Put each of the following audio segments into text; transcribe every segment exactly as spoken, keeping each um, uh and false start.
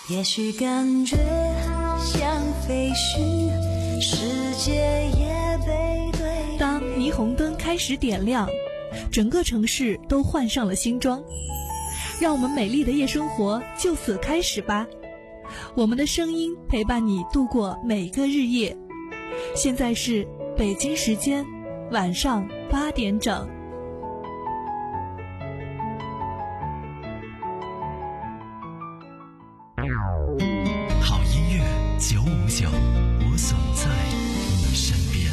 也许感觉像飞絮，世界也背对。 当霓虹灯开始点亮，整个城市都换上了新装，让我们美丽的夜生活就此开始吧。我们的声音陪伴你度过每个日夜。现在是北京时间晚上八点整。 好音乐九五九，我总在你身边。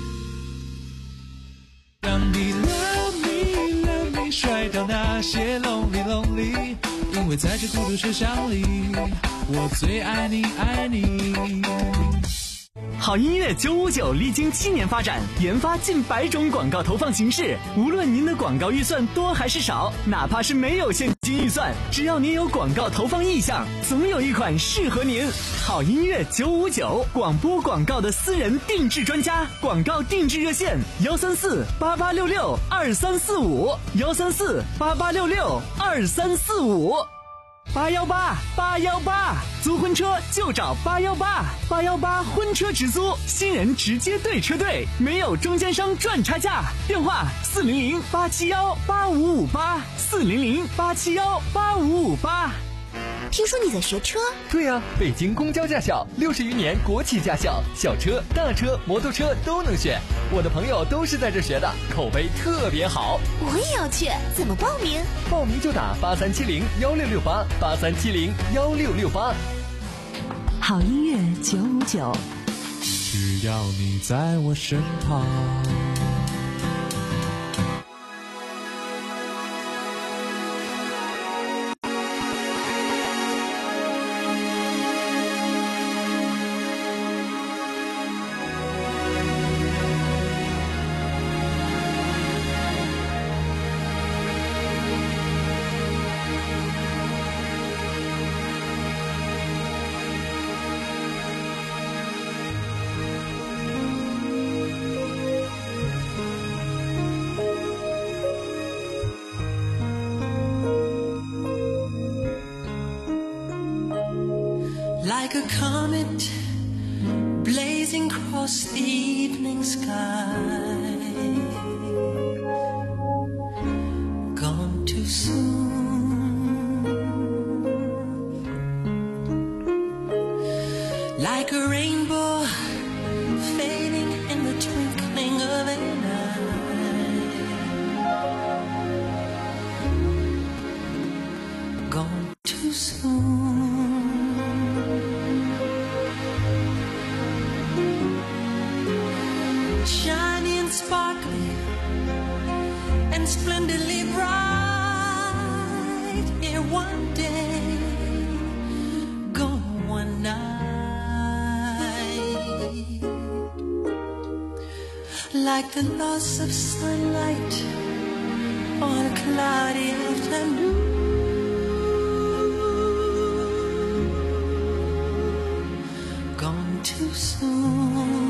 让你 love me love me 甩掉那些 lonely lonely， 因为在这孤独车厢里，我最爱你爱你。 好音乐九五九历经七年发展，研发近百种广告投放形式。无论您的广告预算多还是少，哪怕是没有现金预算，只要您有广告投放意向，总有一款适合您。好音乐九五九，广播广告的私人定制专家，广告定制热线幺三四八八六六二三四五幺三四八八六六二三四五。八幺八八幺八，租婚车就找八幺八，八幺八婚车直租，新人直接对车队，没有中间商赚差价。电话四零零八七幺八五五八，四零零八七幺八五五八。 听说你在学车？ 对啊，北京公交驾校，六十余年国企驾校，小车、大车、摩托车都能选。我的朋友都是在这学的，口碑特别好。 我也要去，怎么报名？ 报名就打八三七零幺六六八，八三七零幺六六八。 好音乐九五九， 只要你在我身旁。 Like a comet blazing across the evening sky, gone too soon. Like a rainbow fading in the twinkling of an eye, gone too soon. Shiny and sparkling and splendidly bright, here one day, gone one night. Like the loss of sunlight on a cloudy afternoon, gone too soon.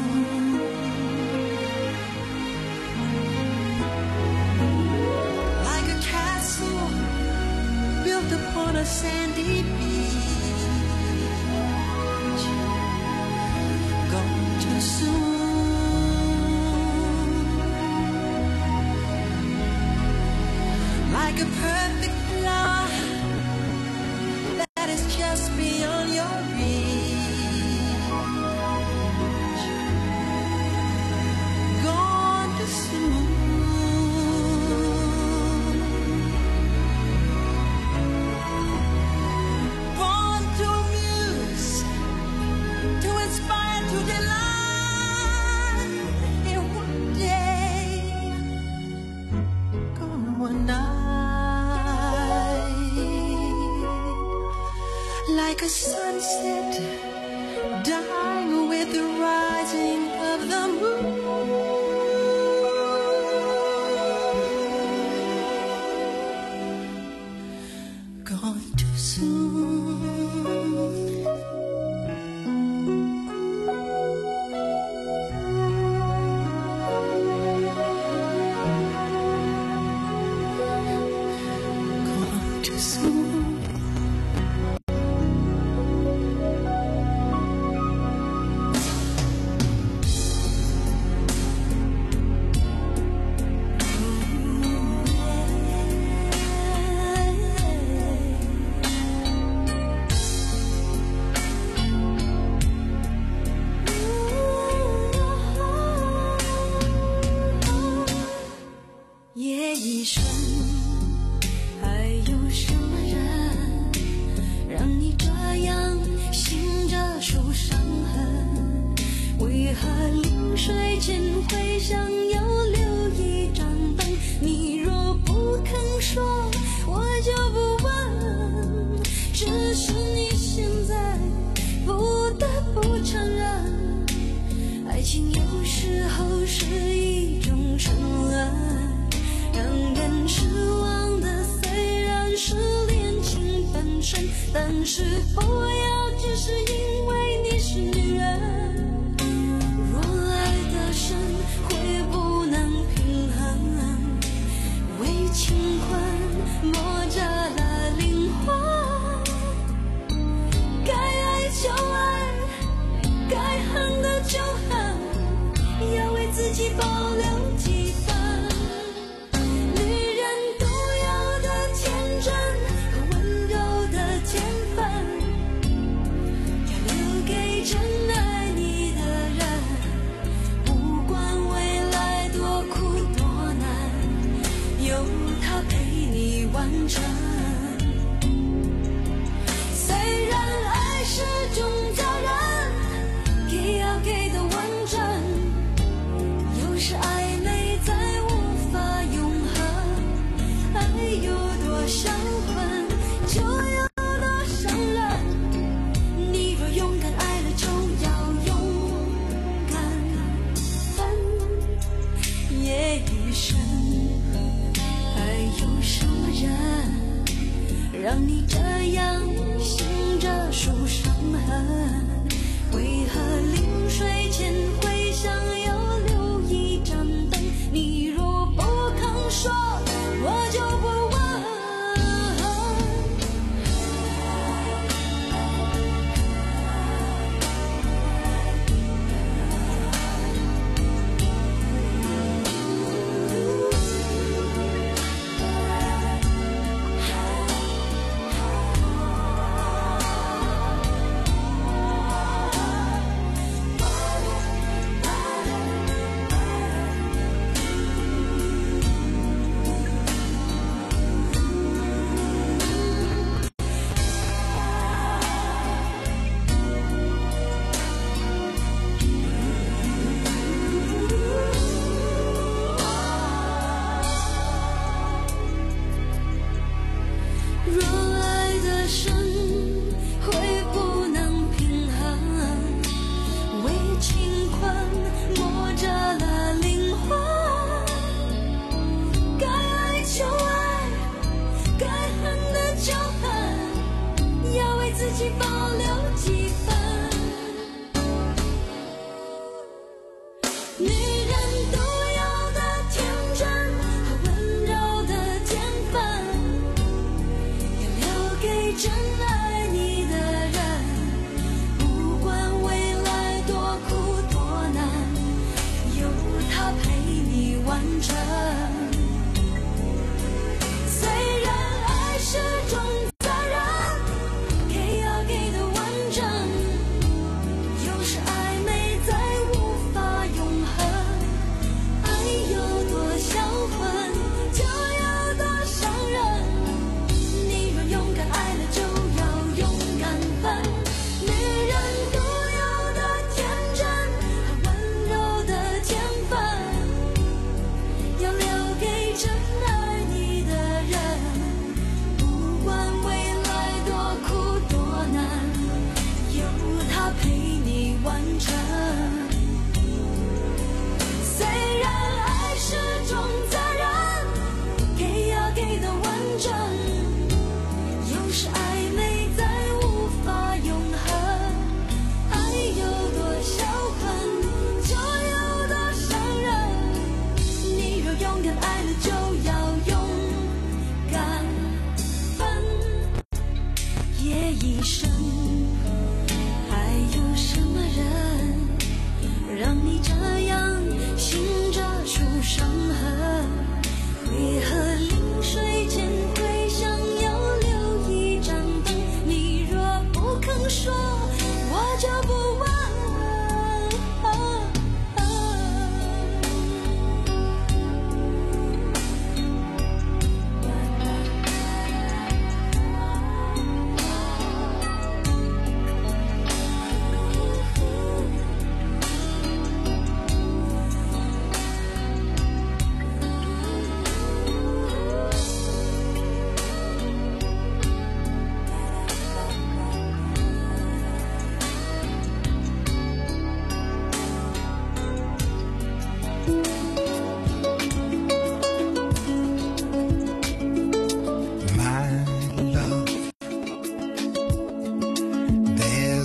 Built upon a sandy beach, gone too soon. Like a perfect flower that is just beyond your reach, gone too soon. Like a sunset dying with the rising of the moon, gone too soon. Gone too soon. 但是不要只是因为你是女人，若爱得深会不能平衡，为情困磨折了灵魂，该爱就爱，该恨的就恨，要为自己保留几分。女人独有的天真和温柔的天分，要留给真爱你的人，不管未来多苦多难，有他陪你完成。虽然爱是种责任，给要给的完整，有时暧昧再无法永恒，爱有多销魂，就有多伤人。你若勇敢爱了，就要勇敢分，夜已深，还有什么人让你这样醒着数伤痕？为何临睡前会想要留一盏灯？你若不肯说，我就不问。若爱得深会不能平衡，为情困磨折了灵魂，该爱就爱，该恨的就恨，要为自己保留几分。女人独有的天真和温柔的天分，要留给真爱你的人，不管未来多苦多难，有他陪你完成。虽然爱是种责任，给要给的完整，有时暧昧再无法永恒，爱有多销魂，就有多伤人。你若勇敢爱了，就要勇敢分。女人独有的天真和温柔的天分，要留给真爱你的人，不管未来多苦多难，有他陪你完成。虽然爱是种责任，给要给的完整，有时暧昧再无法永恒，爱有多销魂，就有多伤人。你若勇敢爱了，就要勇敢分，夜已深，还有什么人让你这样醒着数伤痕？为何临睡前会想要留一盏灯？你若不肯说，我就不问。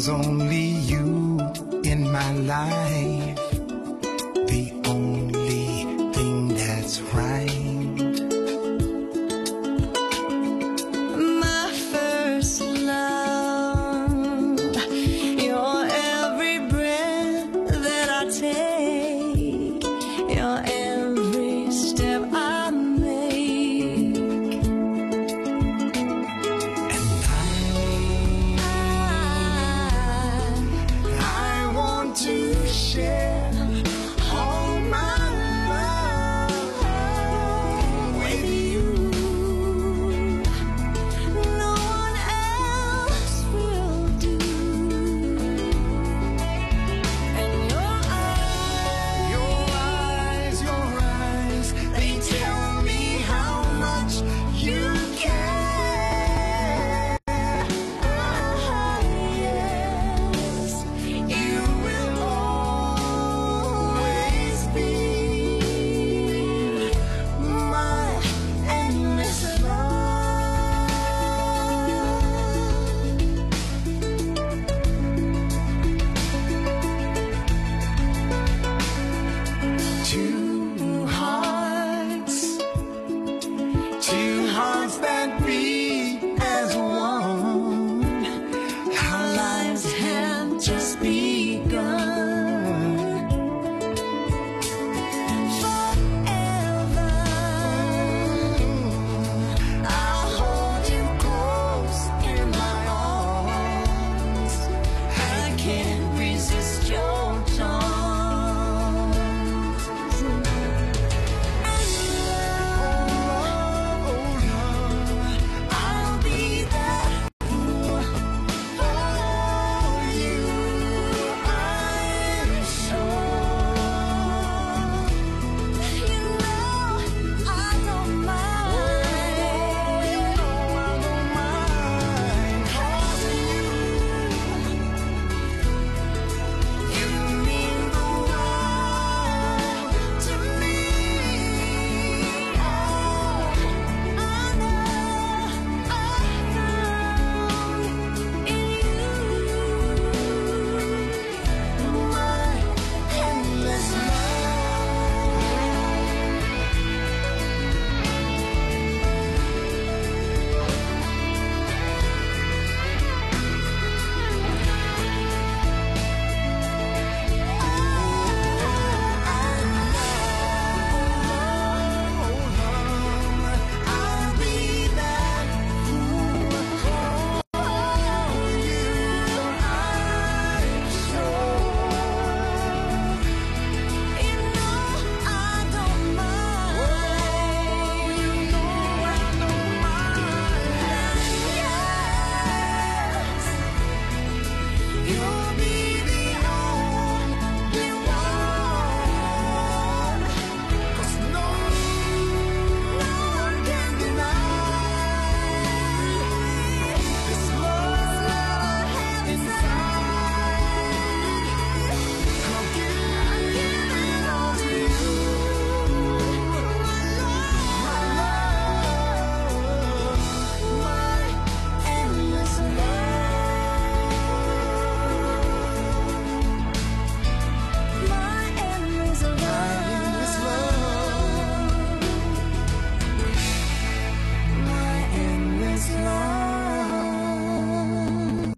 There's only you in my life, the only thing that's right. My first love, you're every breath that I take, you're every step I make. And I, I, I want to share all my love with you. No one else will do. And your eyes, Your eyes, your eyes, they tell me how much you care. ah, yes, You will always be my endless love. two hearts, two hearts that beat as one. Our lives have just begun. Forever, I'll hold you close in my arms. I can't resist your charms. And love, I'll be there for you. I'm sure. You know I don't mind. You know I don't mind, 'cause you, You mean the world to me. Oh, I know I found in you my endless I'll be that fool for you. I'm sure. You know I don't mind. You know I don't mind. Yes, you'll be the only one. 'Cause no, No one can deny this love inside, I'll give it all to you. My love, my endless love. My endless love. endless love. My endless love.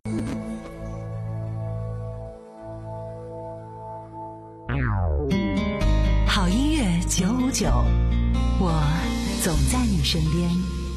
好音乐九五九，我总在你身边。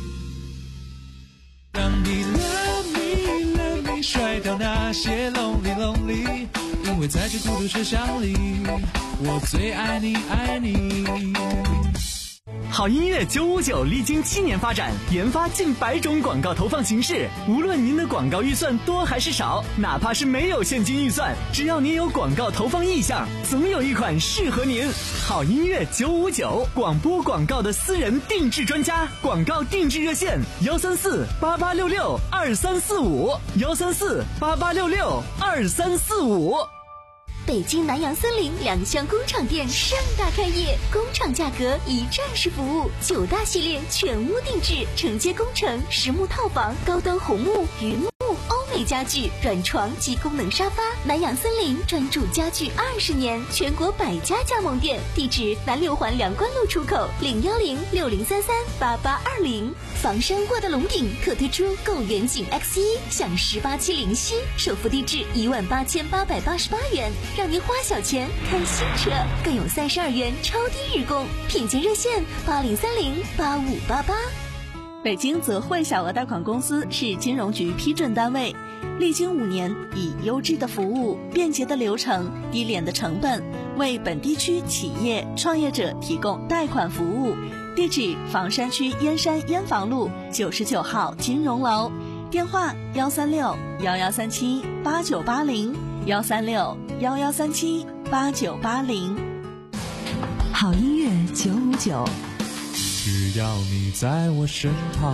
让你 love me love me 甩掉那些 lonely lonely，因为在这孤独车厢里，我最爱你爱你。 好音乐九五九历经七年发展，研发近百种广告投放形式。无论您的广告预算多还是少，哪怕是没有现金预算，只要您有广告投放意向，总有一款适合您。好音乐九五九，广播广告的私人定制专家，广告定制热线：幺三四八八六六二三四五，幺三四八八六六二三四五。 北京南洋森林两厢工厂店盛大开业，工厂价格一站式服务，九大系列全屋定制，承接工程、实木套房、高端红木、云木、欧美美家具、软床及功能沙发。南洋森林专注家具二十年，全国百家加盟店，地址南六环梁关路出口零幺零六零三三八八二零。房山沃德龙顶特推出购远景 X 一，享十八期零息，首付低至一万八千八百八十八元，让您花小钱看新车，更有三十二元超低日供。品鉴热线八零三零八五八八。 北京泽汇小额贷款公司是金融局批准单位，历经五年，以优质的服务、便捷的流程、低廉的成本，为本地区企业创业者提供贷款服务。地址：房山区燕山燕房路九十九号金融楼，电话：幺三六幺幺三七八九八零，幺三六幺幺三七八九八零。 好音乐九五九， 只要你在我身旁。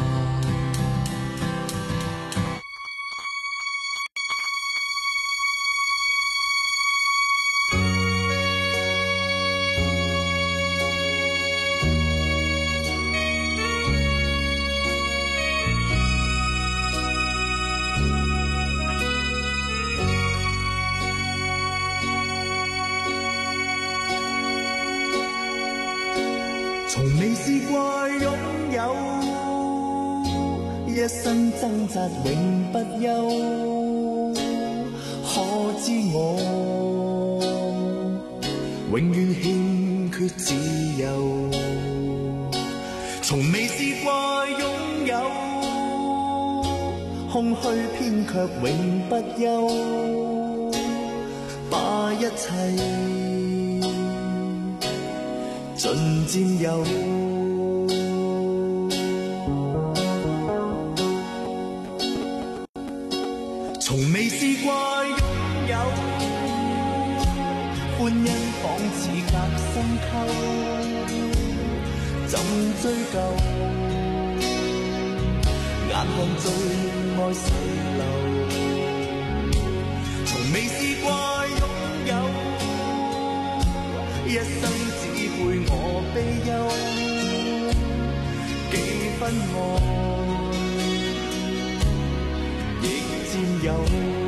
從未試過擁有，一生掙扎永不休。可知我永遠欠缺自由。從未試過擁有，空虛偏卻永不休。把一切盡佔有，從未試過擁有，歡欣仿似隔深溝，怎追究？眼看最愛逝流，從未試過擁有，一生只配我悲憂，幾分愛亦佔有。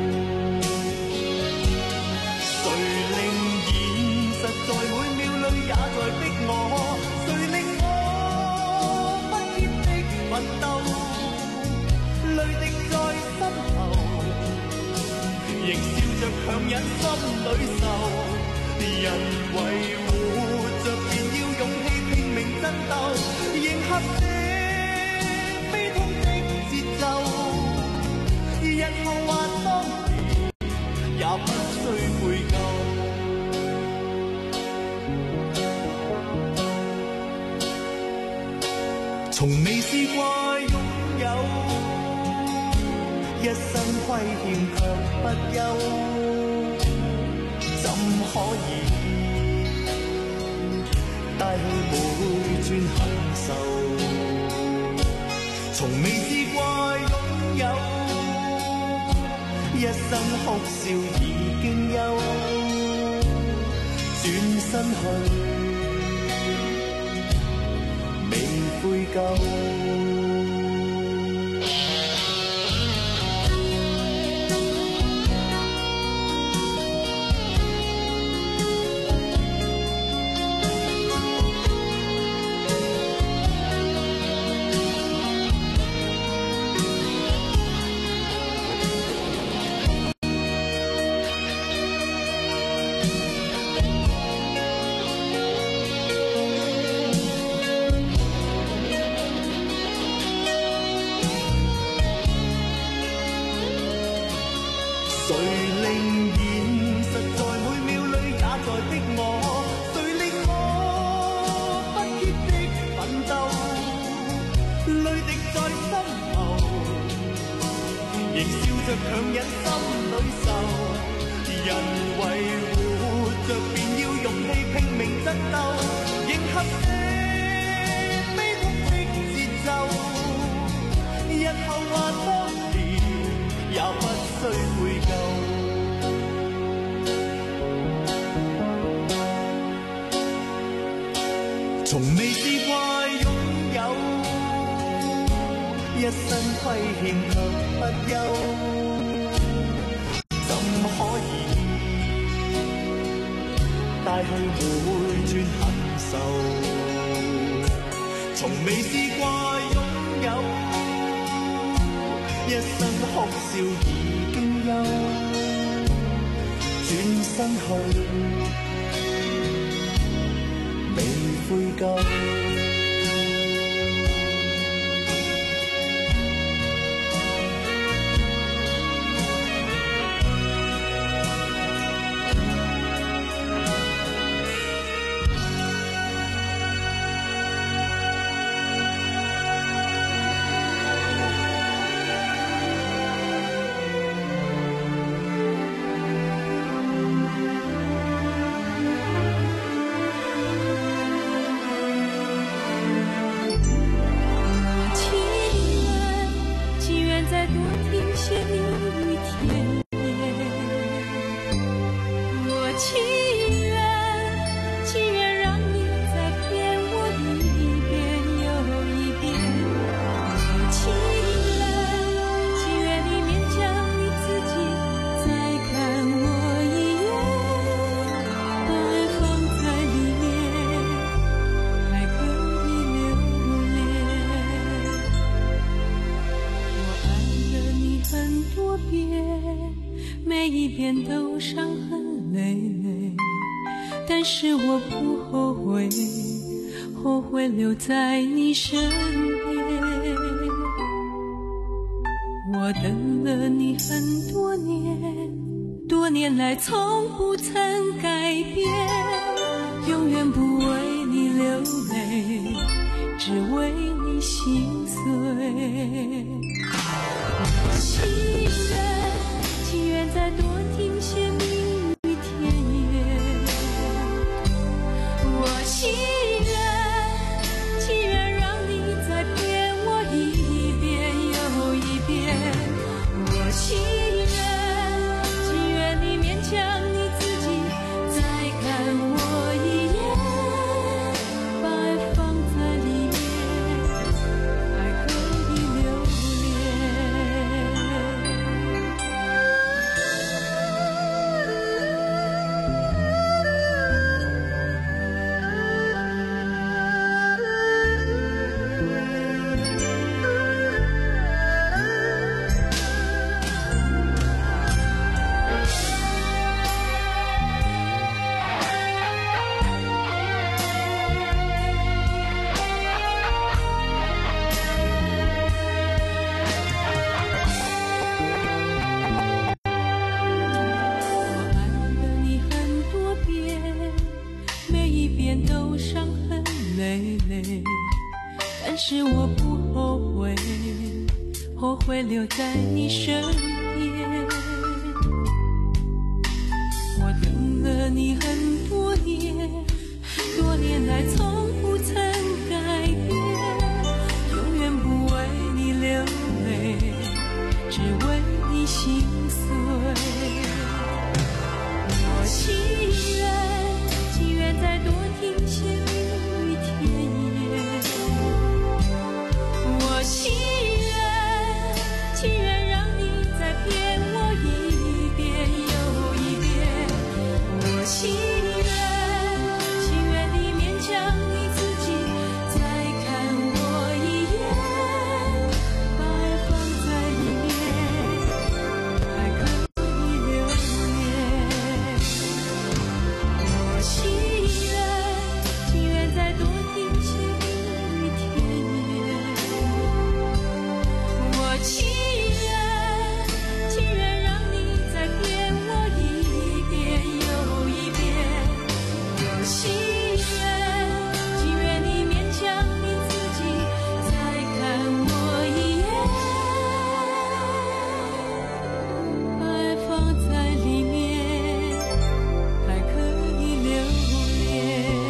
誰令現實在每秒裏也在逼我？誰令我不竭的奮鬥？淚滴在心頭，仍笑着強忍心裏愁。人為活着便要勇氣拼命爭鬥，迎合這悲痛的節奏。日後或當年也不需悔疚。從未試過擁有，一生虧欠卻不憂。怎可以帶去每轉恨愁？從未試過擁有，一生哭笑已經休。轉身去，未悔疚。誰令現實在每秒裏也在逼我？誰令我不竭的奮鬥？淚滴在心頭，仍笑着強忍心裏愁。人為活着便要勇氣拼命爭鬥，迎合這悲痛的節奏。日後或當年也不需悔疚。從未試過擁有，一生虧欠卻不憂。 怎可以帶去每寸恨愁？從未試過擁有，一生哭笑已經休，轉身去，未悔疚。 都伤痕累累，但是我不后悔，后悔留在你身边。我等了你很多年，多年来从不曾改变，永远不为你流泪，只为你心碎。情人，情愿再多听些蜜语甜言，我情愿，情愿让你再骗我一遍又一遍，我情愿，情愿你勉强你自己再看我一眼，把爱放在里面，还可以留都伤痕累累，但是我不后悔，后悔留在你身边。我等了你很多年，多年来从不曾改变，永远不为你流泪，只为你心碎。我情愿，情愿再多听些蜜语甜言，我情愿，情愿让你再骗我一遍又一遍，我情愿，情愿你勉强你自己再看我一眼，把爱放在里面，还可以留恋，我情愿，情愿再多听些蜜语甜言，我情愿，情愿让你再骗我一遍又一遍，我情愿，情愿你勉强你自己再看我一眼，把爱放在里面，还可以留恋。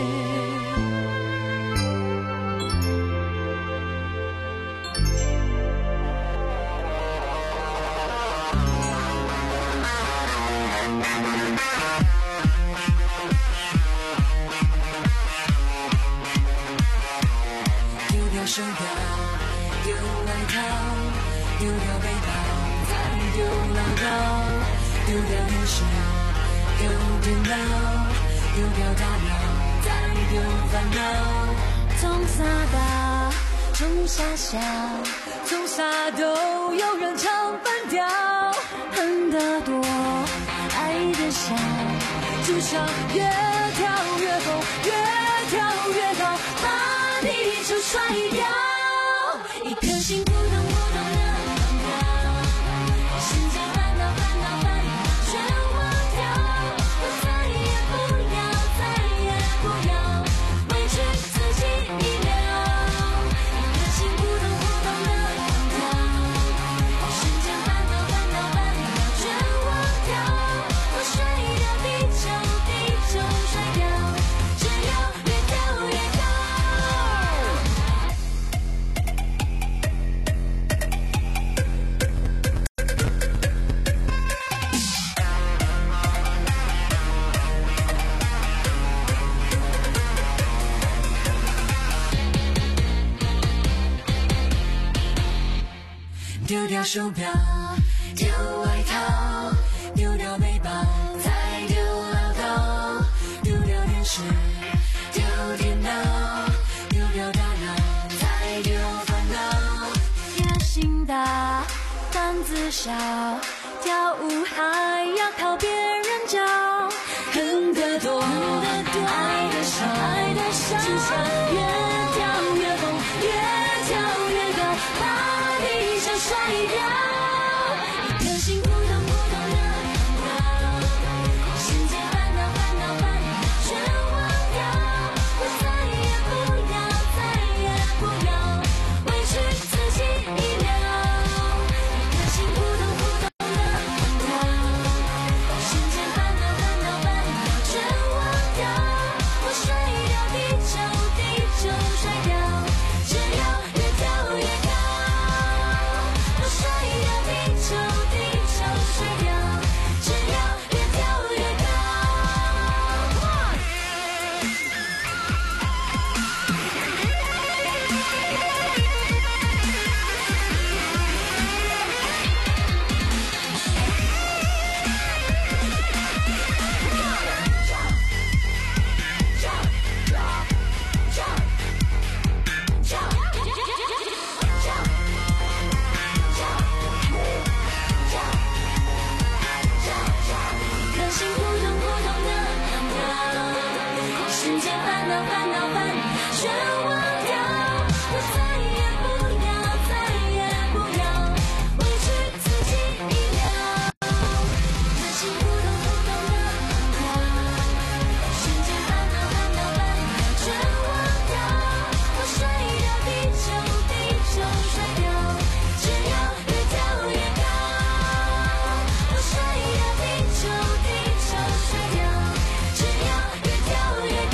丢掉手表，丢外套，丢掉背包，再丢唠叨， 丢掉电视，丢电脑，丢掉大脑，再丢烦恼。从傻大，从傻笑，从傻都有人唱反调。恨得多，爱得少，就像越跳越高，越跳越高，把地球甩掉。一颗心扑通扑通的狂跳，世界烦恼烦恼烦恼全忘掉，我再也不要再也不要委屈自己一秒。一颗心扑通扑通的狂跳，世界烦恼烦恼烦恼全忘掉，我甩掉地球地球甩掉，只要越跳越高。丢掉手表，丢外套，丢掉背包，再丢唠叨，丢掉电视，丢电脑，丢掉大脑，再丢烦恼。野心大，胆子小，跳舞还要靠别人教，恨得多，爱得少，爱得少，就像越跳越高，越跳越高，把地球甩掉。一颗心扑通扑通的狂跳，世界烦恼烦恼烦恼全忘掉，我再也不要再也不要委屈自己一秒。一颗心扑通扑通的狂跳，世界烦恼烦恼烦恼全忘掉，我甩掉地球地球甩掉，只要越跳越高。我甩掉地球地球甩掉，只要越跳越高。一颗心扑通扑通的狂跳，世界烦恼烦恼烦恼全忘掉，我再也不要再也不要委屈自己一秒。一颗心扑通扑通的狂跳，世界烦恼烦恼烦恼全忘掉，我甩掉地球地球甩掉，只要越跳越高。我甩掉地球地球甩掉，只要越跳越高。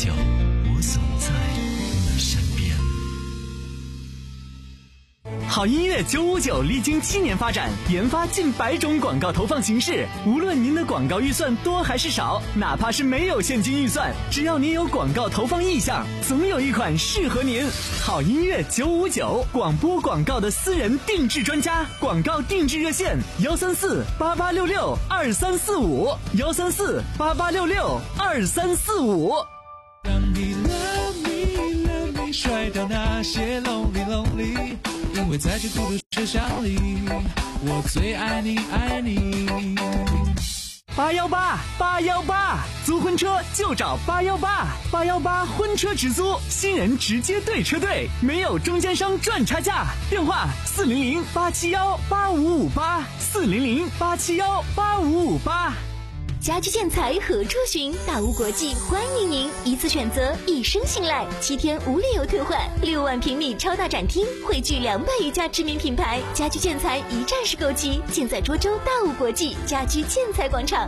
九，我总在你身边。 好音乐九五九历经七年发展，研发近百种广告投放形式。无论您的广告预算多还是少，哪怕是没有现金预算，只要您有广告投放意向，总有一款适合您。好音乐九五九，广播广告的私人定制专家，广告定制热线：幺三四八八六六二三四五，幺三四八八六六二三四五。 让你 love me love me 甩掉那些 lonely lonely， 因为在这孤独车厢里，我最爱你爱你。 八幺八八幺八，租婚车就找八幺八，八幺八婚车直租，新人直接对车队，没有中间商赚差价。电话四零零八七幺八五五八，四零零八七幺八五五八。 家居建材何处寻？大屋国际欢迎您，一次选择，一生信赖，七天无理由退换，六万平米超大展厅，汇聚两百余家知名品牌，家居建材一站式购齐，尽在涿州大屋国际家居建材广场。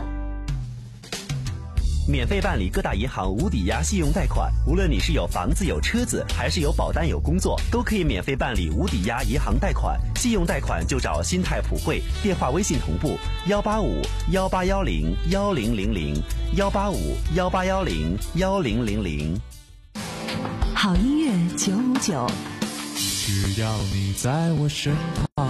免费办理各大银行无抵押信用贷款，无论你是有房子有车子，还是有保单有工作，都可以免费办理无抵押银行贷款。信用贷款就找新泰普惠，电话微信同步幺八五幺八幺零幺零零零幺八五幺八幺零幺零零零。 好音乐九五九， 只要你在我身旁。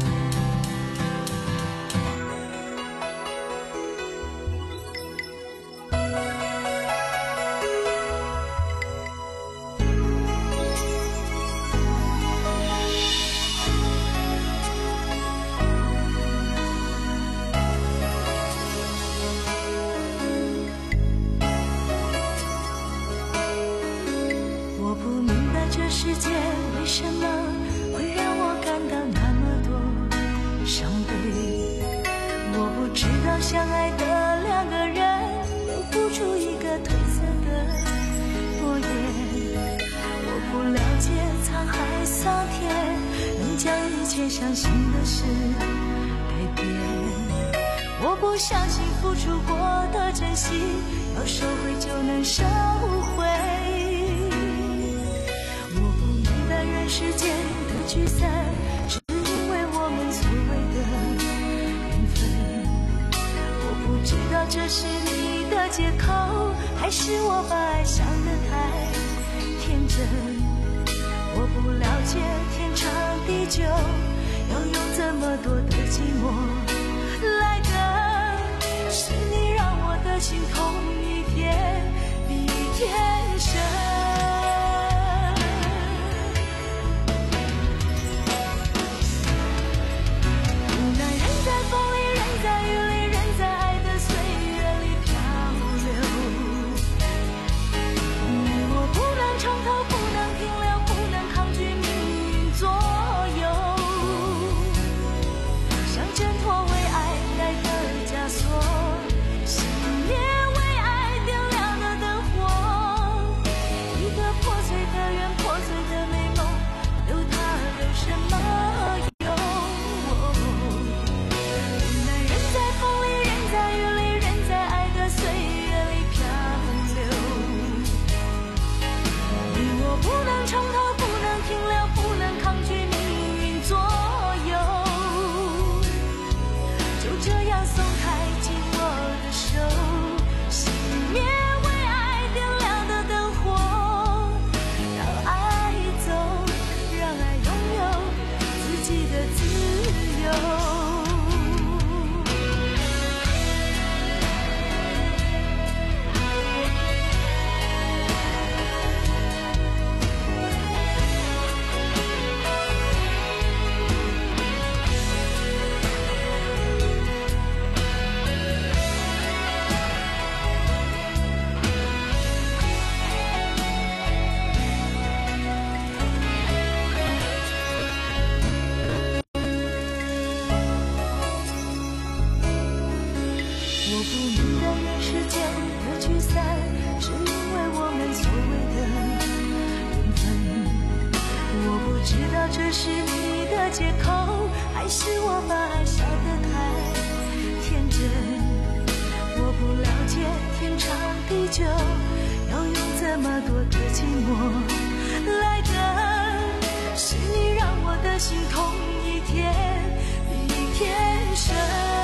这世界为什么会让我感到那么多伤悲？我不知道相爱的两个人留不住一个褪色的诺言。我不了解沧海桑田能将一切相信的事改变。我不相信付出过的珍惜要收回就能收回。人世间的聚散，只因为我们所谓的缘分。我不知道这是你的借口，还是我把爱想得太天真。我不了解天长地久，要用这么多的寂寞来等。是你让我的心痛一天比一天深。这是你的借口，还是我把爱想得太天真？我不了解天长地久，要要用这么多的寂寞来等，是你让我的心痛一天比一天深。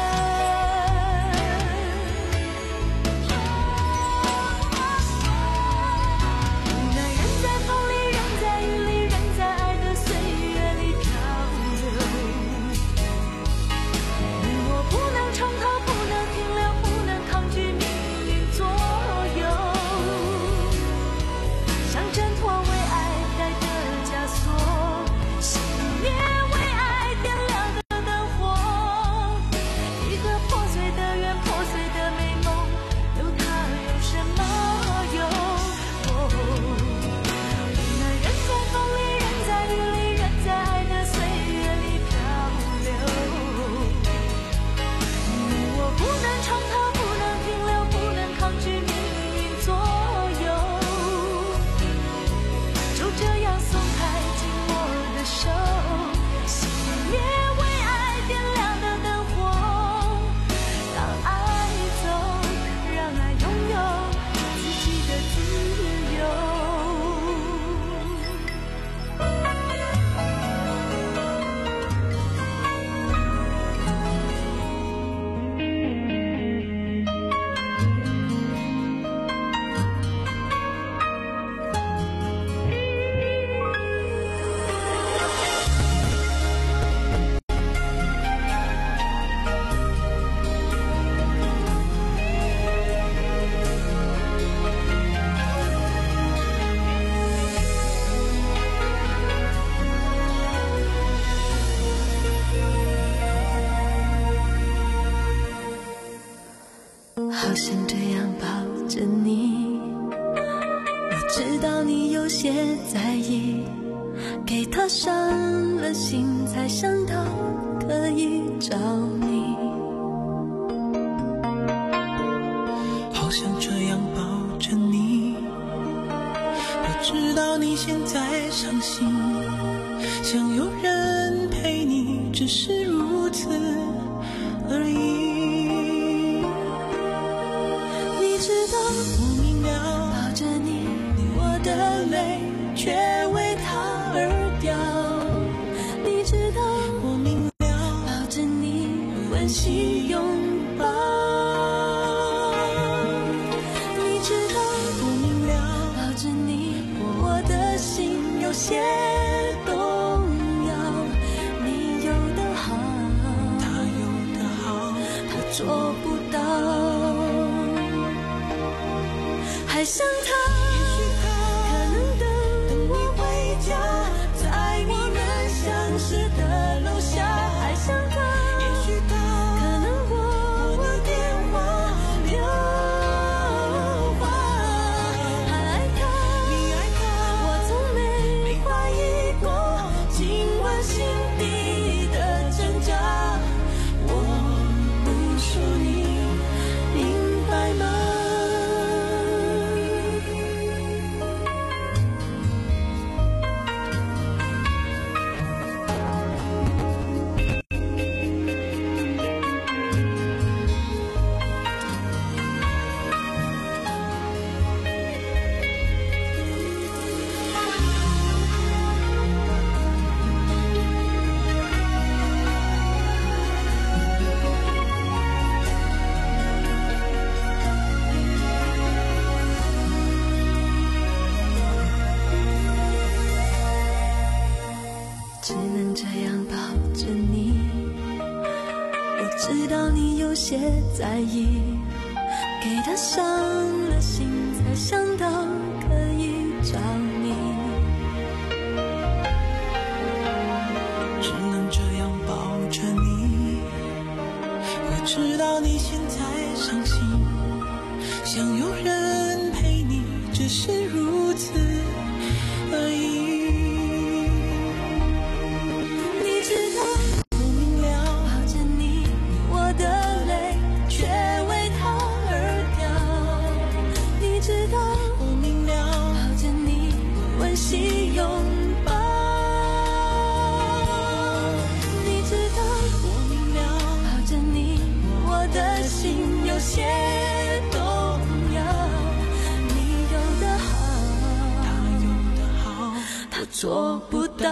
好想这样抱着你，我知道你有些在意，给他伤了心才想到可以找你。 好想这样抱着你，我知道你现在伤心，想有人陪你，只是如此而已。我明了， 抱着你，我的泪却为他而掉。你知道， 我明了， 抱着你，温馨拥抱。你知道， 我明了， 抱着你，我的心有些动摇。你有的好， 他有的好， 他做不到。还想他，可能等我回家，在我们相识的楼下。还想他，可能拨我电话留话。还爱他，我从没怀疑过，尽管心底的挣扎。我不说你明白吗？只能这样抱着你，我知道你有些在意，给他伤了心才想到可以找你。 只能这样抱着你，我知道你现在伤心，想有人陪你，只是如此而已。 我明做不到。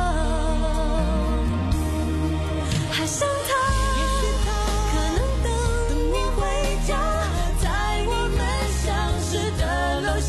还想他，可能等你回家，在我们相识的楼下。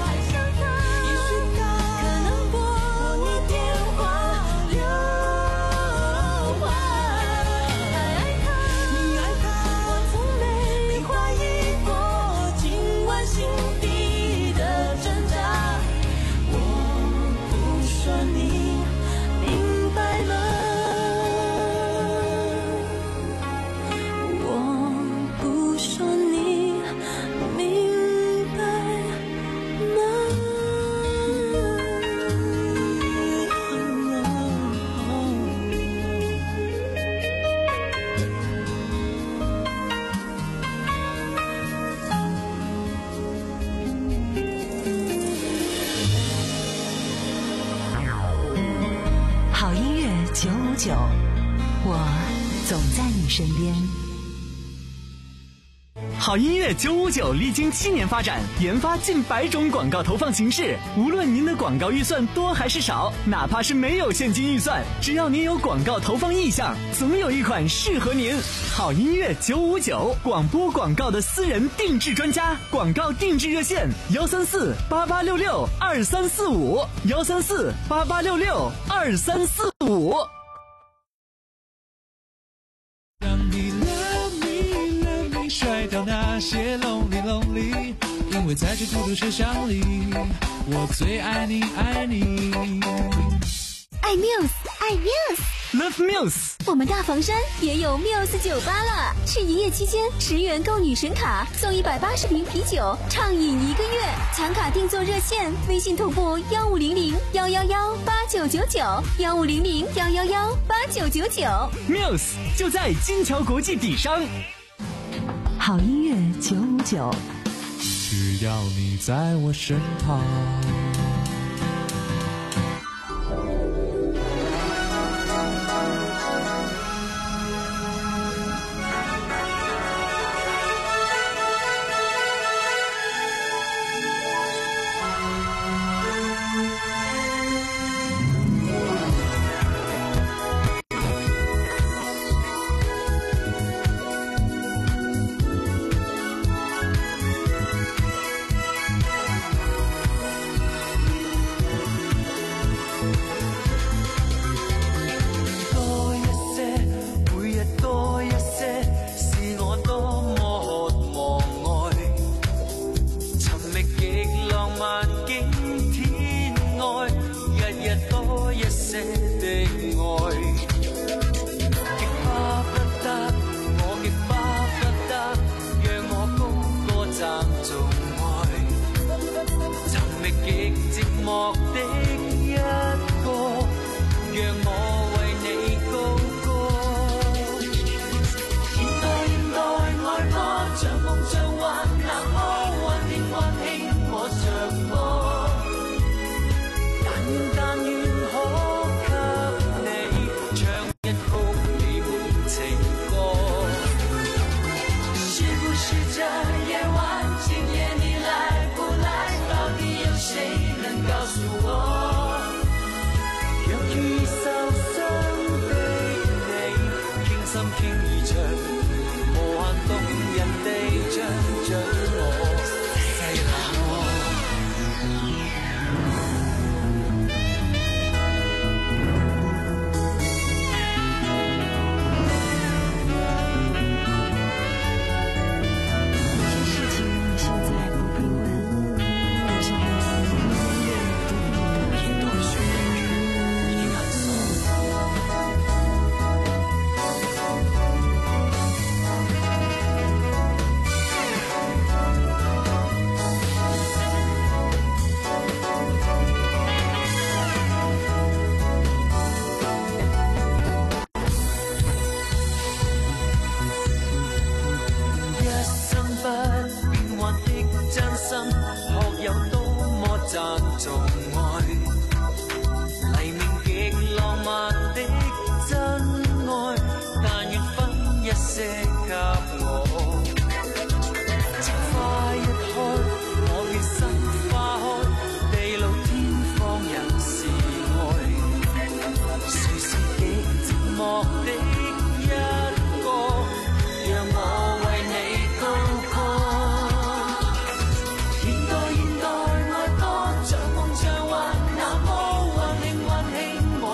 九五九，我总在你身边。 好音乐九五九历经七年发展，研发近百种广告投放形式。无论您的广告预算多还是少，哪怕是没有现金预算，只要您有广告投放意向，总有一款适合您。好音乐九五九，广播广告的私人定制专家，广告定制热线：幺三四八八六六二三四五，幺三四八八六六二三四五。 甩掉那些 lonely lonely， 因为在这孤独车厢里，我最爱你爱你。 爱 Muse， 爱 Muse，Love Muse。 我们大房山也有 Muse 酒吧了，是营业期间十元购女神卡，送一百八十瓶啤酒，畅饮一个月。残卡订座热线：微信同步幺五零零幺幺幺八九九九，幺五零零幺幺幺八九九九。 Muse 就在金桥国际底商。 好音乐九五九， 只要你在我身旁。 但願可給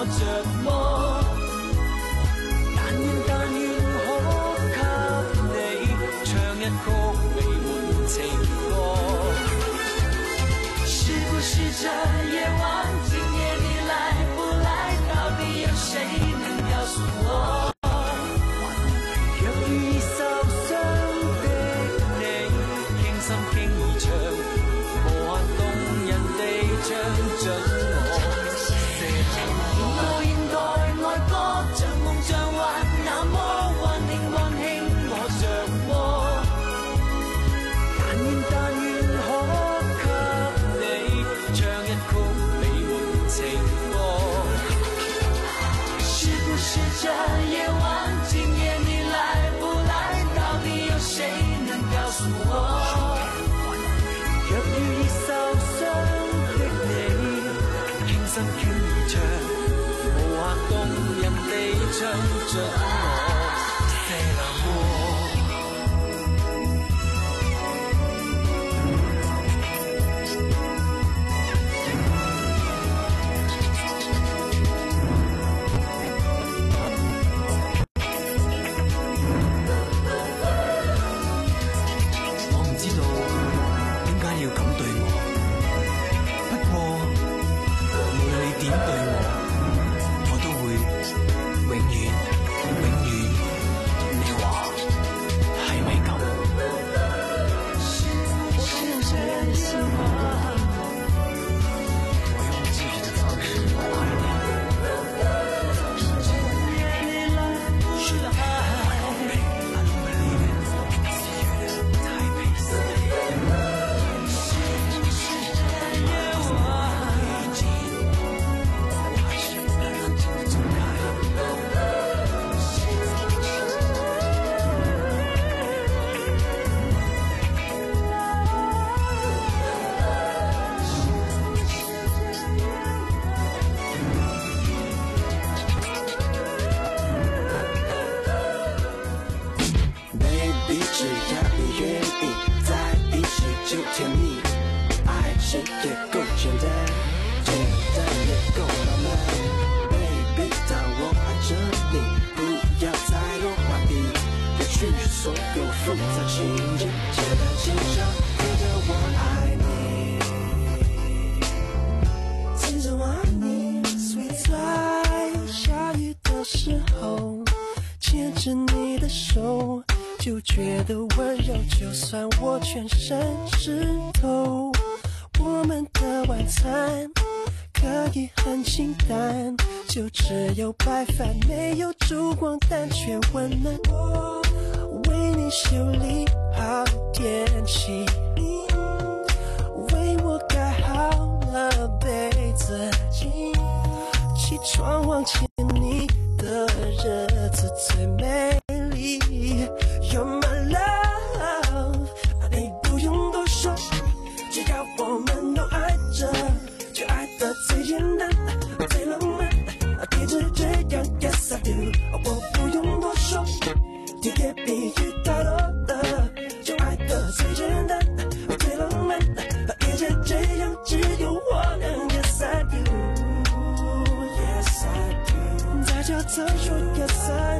着魔。但願但願可給你唱一曲美滿情歌。是不是這夜晚今夜你來不來，到底有誰能告訴我？若遇受傷的你，傾心傾意唱，無限動人地唱準我。現代現代愛歌像夢像幻，那麼溫馨溫馨我着魔。但願但願可給你唱一曲美滿情歌。是不是這夜晚今夜你來不來，到底有誰能告訴我？若遇已受傷的你，傾心傾意唱，無限動人地唱着我這難過。 就觉得温柔，就算我全身湿透。我们的晚餐可以很清淡，就只有白饭，没有烛光，但却温暖我。为你修理好电器，为我盖好了被子，起床忘记你的日子最美丽。You're my love， 你不用多说，只要我们都爱着，就爱得最简单，最浪漫，一直这样 Yes I do， 我不用多说，甜言蜜语太多了，就爱得最简单，最浪漫，一直这样只有我能 Yes I do， Yes I do， 大家都说 Yes I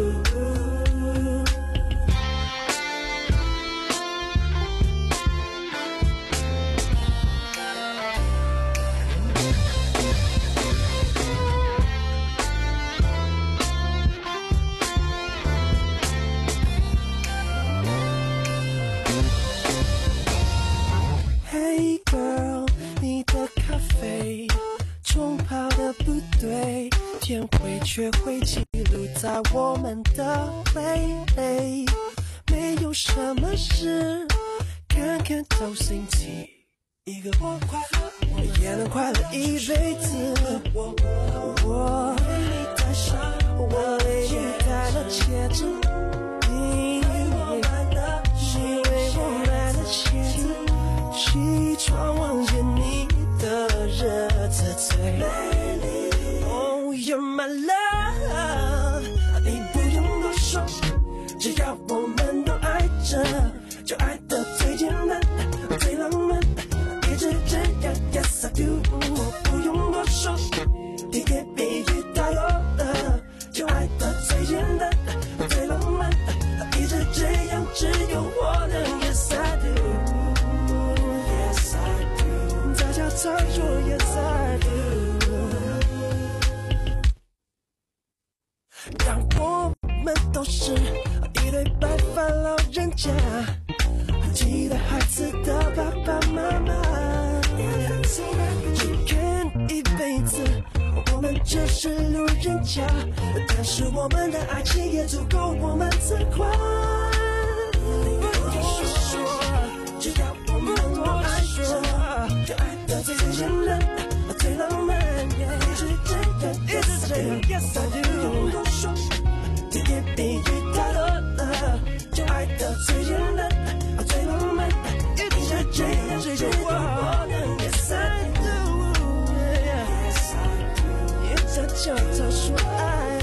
do。Hey girl， 你的咖啡冲泡的不对，甜味却会记录在我们的回忆。没有什么事，看看都星期一个我快乐，我也能快乐一辈子。我我为你戴上，我为你戴了戒指，你你为我买了戒指。起床望见你的日子最美丽。Oh, you're my love， 你不用多说，只要我们都爱着，就爱得最简单，最浪漫，一直这样 Yes I do， 我不用多说，甜言蜜语都是一对白发老人家，期待孩子的爸爸妈妈。只看一辈子，我们就是路人甲，但是我们的爱情也足够我们自夸。不多说，只要我们多爱着，就爱的最简单，最浪漫，一直这样，一直这样 ，Yes I do。多说，甜言蜜语太多了，就爱的最简单，最浪漫，一直这样，最简单 ，Yes I do。Yes I do。一直叫他说 I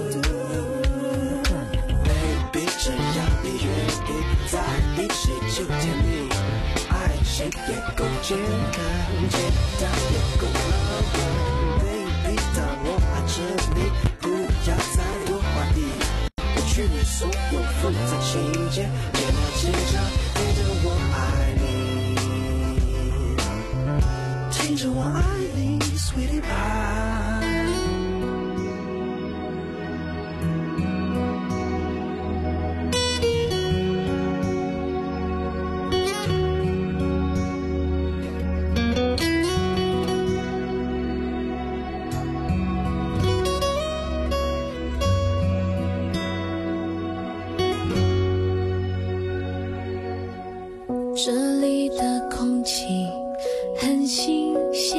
do。Baby， 只要你愿意在一起就甜蜜，爱情也够简单，简单也够浪漫。Baby， 当我爱着你，不要再多怀疑，不去你所有复杂情节，别拿紧张，听着我爱你，听着我爱你 ，Sweetie Pie。 这里的空气很新鲜，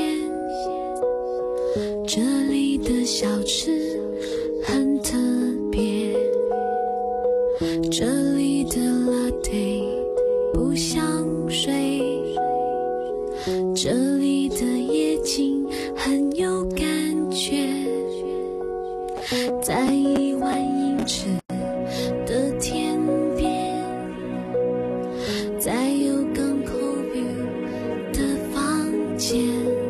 这里的小吃很特别，这里的 latte 不像水，这里的夜景很有感觉，在一万英尺的天边，在有港口 view 的房间，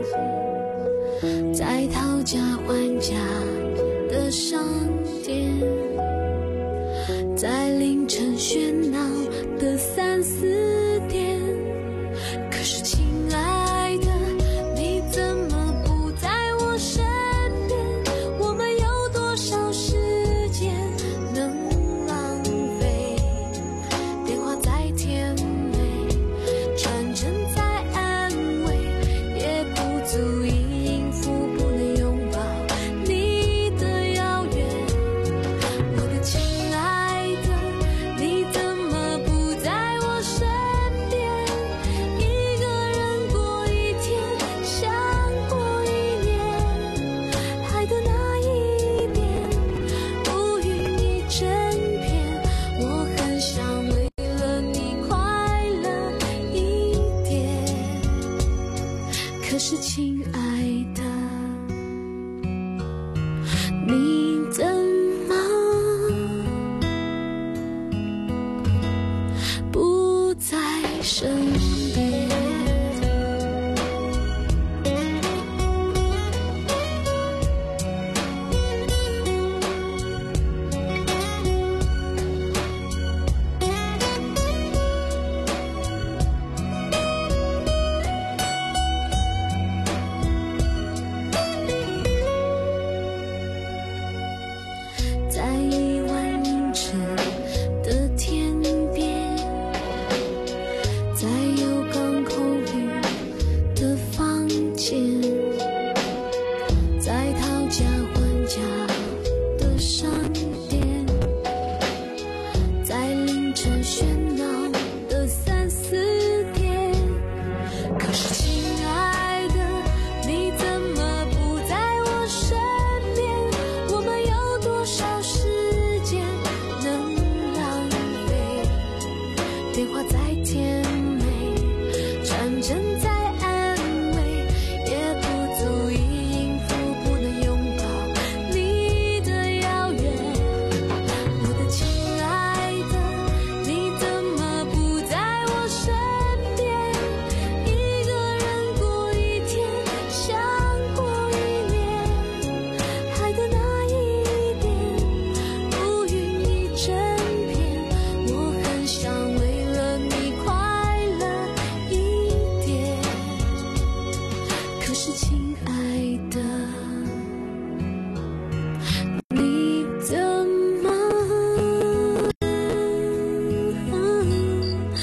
在讨价还价的商店。